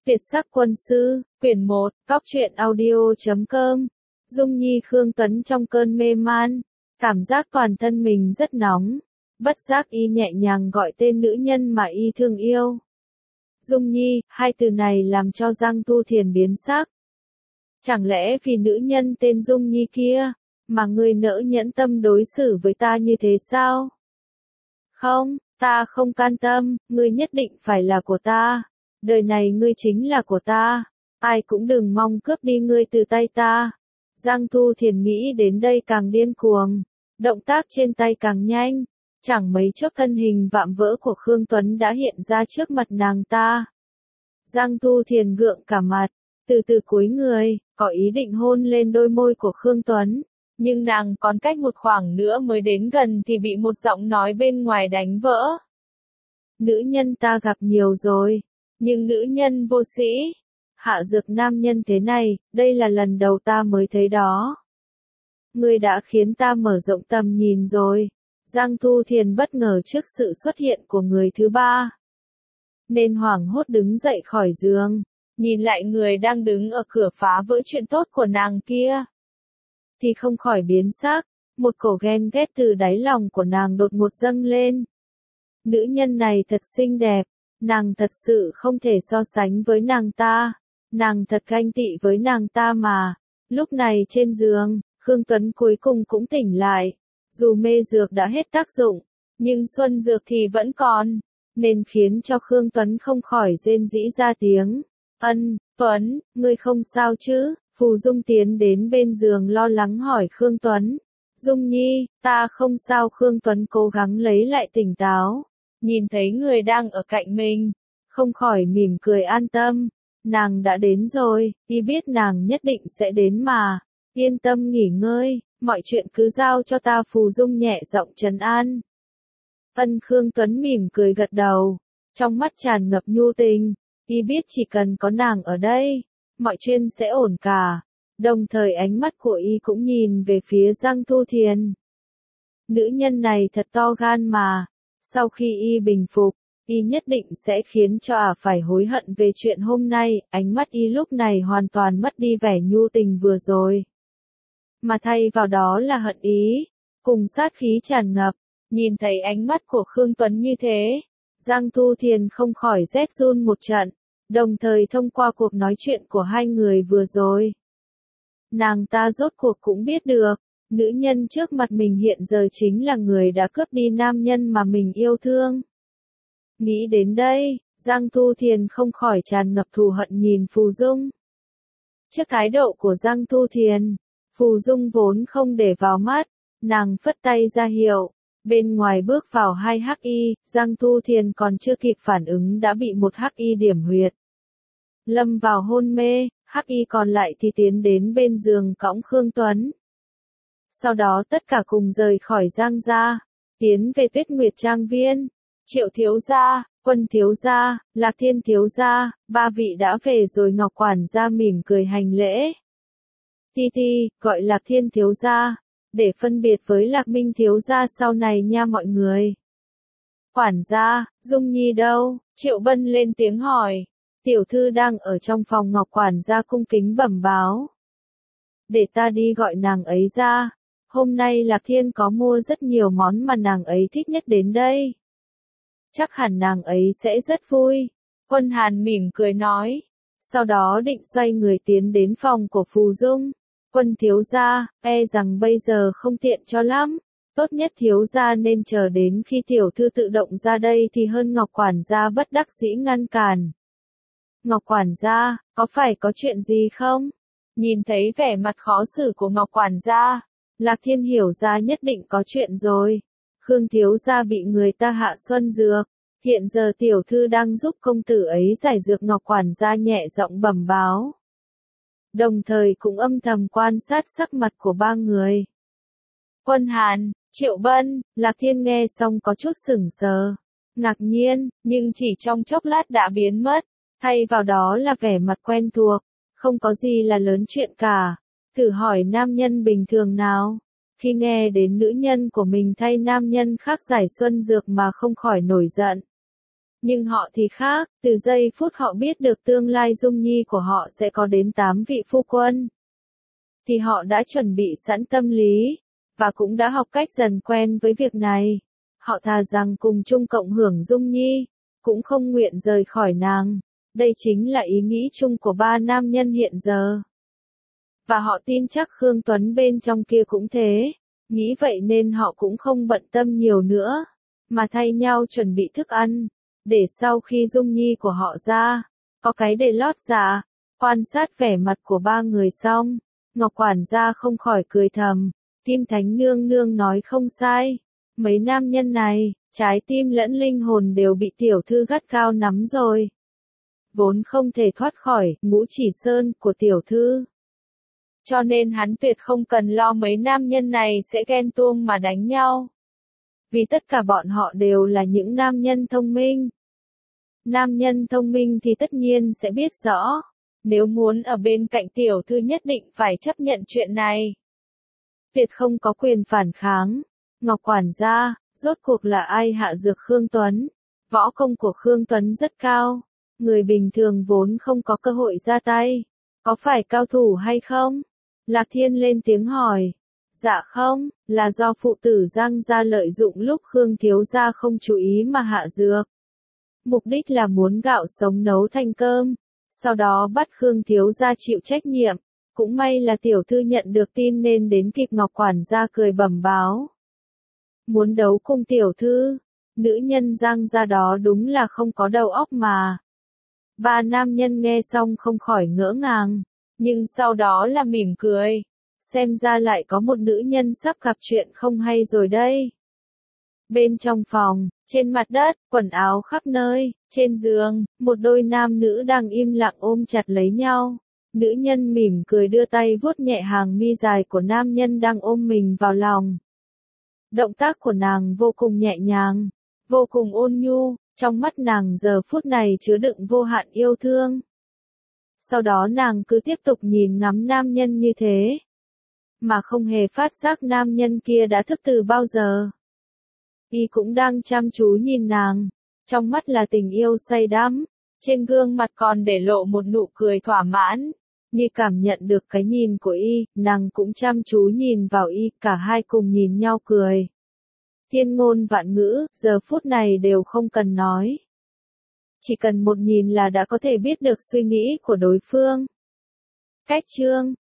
Việt sắc quân sư, quyển 1, Cóc truyện audio.com. Dung Nhi Khương Tuấn trong cơn mê man, cảm giác toàn thân mình rất nóng, bất giác y nhẹ nhàng gọi tên nữ nhân mà y thương yêu. Dung Nhi, hai từ này làm cho Giang Tu Thiền biến sắc. Chẳng lẽ vì nữ nhân tên Dung Nhi kia, mà ngươi nỡ nhẫn tâm đối xử với ta như thế sao? Không, ta không can tâm, ngươi nhất định phải là của ta. Đời này ngươi chính là của ta, ai cũng đừng mong cướp đi ngươi từ tay ta. Giang Tu Thiền nghĩ đến đây càng điên cuồng, động tác trên tay càng nhanh, chẳng mấy chốc thân hình vạm vỡ của Khương Tuấn đã hiện ra trước mặt nàng ta. Giang Tu Thiền gượng cả mặt, từ từ cúi người, có ý định hôn lên đôi môi của Khương Tuấn, nhưng nàng còn cách một khoảng nữa mới đến gần thì bị một giọng nói bên ngoài đánh vỡ. Nữ nhân ta gặp nhiều rồi, nhưng nữ nhân vô sĩ, hạ dược nam nhân thế này, đây là lần đầu ta mới thấy đó. Ngươi đã khiến ta mở rộng tầm nhìn rồi. Giang Tu Thiền bất ngờ trước sự xuất hiện của người thứ ba, nên hoảng hốt đứng dậy khỏi giường, nhìn lại người đang đứng ở cửa phá vỡ chuyện tốt của nàng kia, thì không khỏi biến sắc, một cổ ghen ghét từ đáy lòng của nàng đột ngột dâng lên. Nữ nhân này thật xinh đẹp, nàng thật sự không thể so sánh với nàng ta, nàng thật ganh tị với nàng ta mà. Lúc này trên giường, Khương Tuấn cuối cùng cũng tỉnh lại, dù mê dược đã hết tác dụng, nhưng xuân dược thì vẫn còn, nên khiến cho Khương Tuấn không khỏi rên rỉ ra tiếng. Tuấn, ngươi không sao chứ? Phù Dung tiến đến bên giường lo lắng hỏi Khương Tuấn. Dung Nhi, ta không sao. Khương Tuấn cố gắng lấy lại tỉnh táo, nhìn thấy người đang ở cạnh mình, không khỏi mỉm cười an tâm. Nàng đã đến rồi, y biết nàng nhất định sẽ đến mà, yên tâm nghỉ ngơi, mọi chuyện cứ giao cho ta. Phù Dung nhẹ giọng trấn an. Khương Tuấn mỉm cười gật đầu, trong mắt tràn ngập nhu tình, y biết chỉ cần có nàng ở đây, mọi chuyện sẽ ổn cả. Đồng thời ánh mắt của y cũng nhìn về phía Giang Tu Thiền. Nữ nhân này thật to gan mà, sau khi y bình phục, y nhất định sẽ khiến cho phải hối hận về chuyện hôm nay. Ánh mắt y lúc này hoàn toàn mất đi vẻ nhu tình vừa rồi, mà thay vào đó là hận ý, cùng sát khí tràn ngập. Nhìn thấy ánh mắt của Khương Tuấn như thế, Giang Tu Thiền không khỏi rét run một trận, đồng thời thông qua cuộc nói chuyện của hai người vừa rồi, nàng ta rốt cuộc cũng biết được, nữ nhân trước mặt mình hiện giờ chính là người đã cướp đi nam nhân mà mình yêu thương. Nghĩ đến đây, Giang Tu Thiền không khỏi tràn ngập thù hận nhìn Phù Dung. Trước thái độ của Giang Tu Thiền, Phù Dung vốn không để vào mắt, nàng phất tay ra hiệu. Bên ngoài bước vào hai hắc y, Giang Tu Thiền còn chưa kịp phản ứng đã bị một hắc y điểm huyệt, lâm vào hôn mê. Hắc y còn lại thì tiến đến bên giường cõng Khương Tuấn. Sau đó tất cả cùng rời khỏi Giang gia, tiến về Tuyết Nguyệt Trang Viên. Triệu thiếu gia, Quân thiếu gia, Lạc Thiên thiếu gia, ba vị đã về rồi. Ngọc quản gia mỉm cười hành lễ. Ti, gọi Lạc Thiên thiếu gia, để phân biệt với Lạc Minh thiếu gia sau này nha mọi người. Quản gia, Dung Nhi đâu? Triệu Bân lên tiếng hỏi. Tiểu thư đang ở trong phòng. Ngọc quản gia cung kính bẩm báo. Để ta đi gọi nàng ấy ra. Hôm nay Lạc Thiên có mua rất nhiều món mà nàng ấy thích nhất đến đây. Chắc hẳn nàng ấy sẽ rất vui. Quân Hàn mỉm cười nói. Sau đó định xoay người tiến đến phòng của Phù Dung. Quân thiếu gia, rằng bây giờ không tiện cho lắm. Tốt nhất thiếu gia nên chờ đến khi tiểu thư tự động ra đây thì hơn. Ngọc quản gia bất đắc dĩ ngăn cản. Ngọc quản gia, có phải có chuyện gì không? Nhìn thấy vẻ mặt khó xử của Ngọc quản gia, Lạc Thiên hiểu ra nhất định có chuyện rồi. Khương thiếu gia bị người ta hạ xuân dược, hiện giờ tiểu thư đang giúp công tử ấy giải dược. Ngọc quản gia nhẹ giọng bẩm báo, đồng thời cũng âm thầm quan sát sắc mặt của ba người. Quân Hàn, Triệu Bân, Lạc Thiên nghe xong có chút sửng sờ, ngạc nhiên, nhưng chỉ trong chốc lát đã biến mất, thay vào đó là vẻ mặt quen thuộc. Không có gì là lớn chuyện cả, thử hỏi nam nhân bình thường nào, khi nghe đến nữ nhân của mình thay nam nhân khác giải xuân dược mà không khỏi nổi giận. Nhưng họ thì khác, từ giây phút họ biết được tương lai Dung Nhi của họ sẽ có đến 8 vị phu quân, thì họ đã chuẩn bị sẵn tâm lý, và cũng đã học cách dần quen với việc này. Họ thà rằng cùng chung cộng hưởng Dung Nhi, cũng không nguyện rời khỏi nàng. Đây chính là ý nghĩ chung của ba nam nhân hiện giờ. Và họ tin chắc Khương Tuấn bên trong kia cũng thế. Nghĩ vậy nên họ cũng không bận tâm nhiều nữa, mà thay nhau chuẩn bị thức ăn, để sau khi Dung Nhi của họ ra, có cái để lót dạ. Quan sát vẻ mặt của ba người xong, Ngọc quản gia không khỏi cười thầm, Kim Thánh nương nương nói không sai. Mấy nam nhân này, trái tim lẫn linh hồn đều bị tiểu thư gắt gao nắm rồi. Vốn không thể thoát khỏi ngũ chỉ sơn của tiểu thư. Cho nên hắn tuyệt không cần lo mấy nam nhân này sẽ ghen tuông mà đánh nhau. Vì tất cả bọn họ đều là những nam nhân thông minh. Nam nhân thông minh thì tất nhiên sẽ biết rõ, nếu muốn ở bên cạnh tiểu thư nhất định phải chấp nhận chuyện này. Tuyệt không có quyền phản kháng. Ngọc quản gia, rốt cuộc là ai hạ dược Khương Tuấn? Võ công của Khương Tuấn rất cao. Người bình thường vốn không có cơ hội ra tay. Có phải cao thủ hay không? Lạc Thiên lên tiếng hỏi. Dạ không, là do phụ tử Giang gia lợi dụng lúc Khương thiếu gia không chú ý mà hạ dược. Mục đích là muốn gạo sống nấu thành cơm, sau đó bắt Khương thiếu gia chịu trách nhiệm. Cũng may là tiểu thư nhận được tin nên đến kịp. Ngọc quản gia cười bẩm báo. Muốn đấu cùng tiểu thư, nữ nhân Giang gia đó đúng là không có đầu óc mà. Ba nam nhân nghe xong không khỏi ngỡ ngàng, nhưng sau đó là mỉm cười. Xem ra lại có một nữ nhân sắp gặp chuyện không hay rồi đây. Bên trong phòng, trên mặt đất, quần áo khắp nơi, trên giường, một đôi nam nữ đang im lặng ôm chặt lấy nhau. Nữ nhân mỉm cười đưa tay vuốt nhẹ hàng mi dài của nam nhân đang ôm mình vào lòng. Động tác của nàng vô cùng nhẹ nhàng, vô cùng ôn nhu, trong mắt nàng giờ phút này chứa đựng vô hạn yêu thương. Sau đó nàng cứ tiếp tục nhìn ngắm nam nhân như thế, mà không hề phát giác nam nhân kia đã thức từ bao giờ. Y cũng đang chăm chú nhìn nàng, trong mắt là tình yêu say đắm, trên gương mặt còn để lộ một nụ cười thỏa mãn. Như cảm nhận được cái nhìn của Y, nàng cũng chăm chú nhìn vào Y, cả hai cùng nhìn nhau cười. Thiên ngôn vạn ngữ, giờ phút này đều không cần nói. Chỉ cần một nhìn là đã có thể biết được suy nghĩ của đối phương. Cách chương